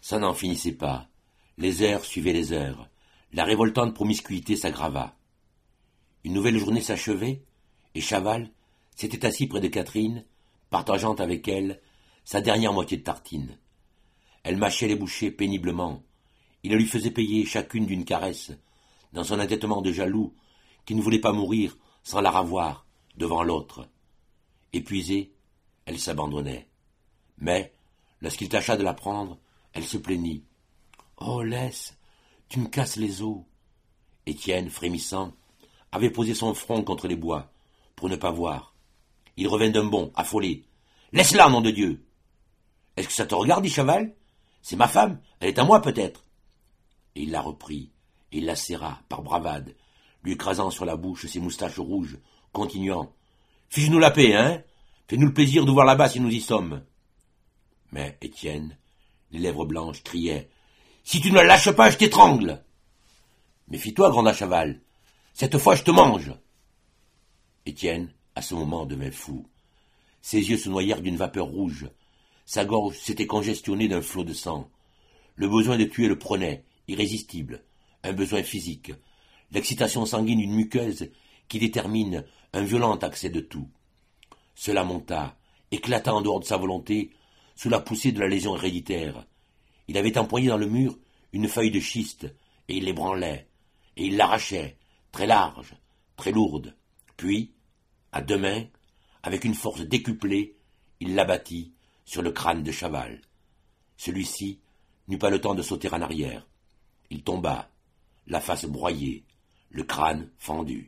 Ça n'en finissait pas. Les heures suivaient les heures. La révoltante promiscuité s'aggrava. Une nouvelle journée s'achevait, et Chaval s'était assis près de Catherine, partageant avec elle sa dernière moitié de tartine. Elle mâchait les bouchées péniblement. Il la lui faisait payer chacune d'une caresse, dans son entêtement de jaloux, qui ne voulait pas mourir sans la ravoir devant l'autre. Épuisée, elle s'abandonnait. Mais, lorsqu'il tâcha de la prendre, elle se plaignit. « Oh, laisse, tu me casses les os. » Étienne, frémissant, avait posé son front contre les bois, pour ne pas voir. Il revint d'un bond, affolé. « Laisse-la, nom de Dieu !»« Est-ce que ça te regarde, dit Chaval ? C'est ma femme, elle est à moi peut-être. » Et il la reprit, et il la serra, par bravade, lui écrasant sur la bouche ses moustaches rouges, continuant. « Fiche-nous la paix, hein ? Fais-nous le plaisir de voir là-bas si nous y sommes. » Mais Étienne, les lèvres blanches, criait. « Si tu ne la lâches pas, je t'étrangle !»« Méfie-toi, grand Chaval, cette fois je te mange !» Étienne, à ce moment, devint fou. Ses yeux se noyèrent d'une vapeur rouge. Sa gorge s'était congestionnée d'un flot de sang. Le besoin de tuer le prenait, irrésistible, un besoin physique, l'excitation sanguine d'une muqueuse qui détermine un violent accès de toux. Cela monta, éclata en dehors de sa volonté, sous la poussée de la lésion héréditaire. Il avait empoigné dans le mur une feuille de schiste, et il l'ébranlait, et il l'arrachait, très large, très lourde. Puis, à deux mains, avec une force décuplée, il l'abattit sur le crâne de Chaval. Celui-ci n'eut pas le temps de sauter en arrière. Il tomba, la face broyée, le crâne fendu.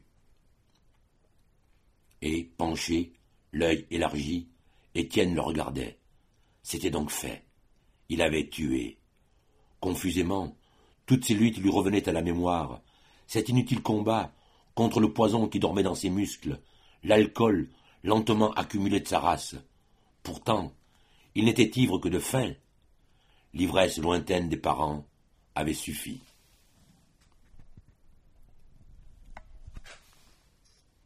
Et, penché, l'œil élargi, Étienne le regardait. C'était donc fait. Il avait tué. Confusément, toutes ces luttes lui revenaient à la mémoire. Cet inutile combat contre le poison qui dormait dans ses muscles, l'alcool lentement accumulé de sa race. Pourtant, il n'était ivre que de faim. L'ivresse lointaine des parents avait suffi.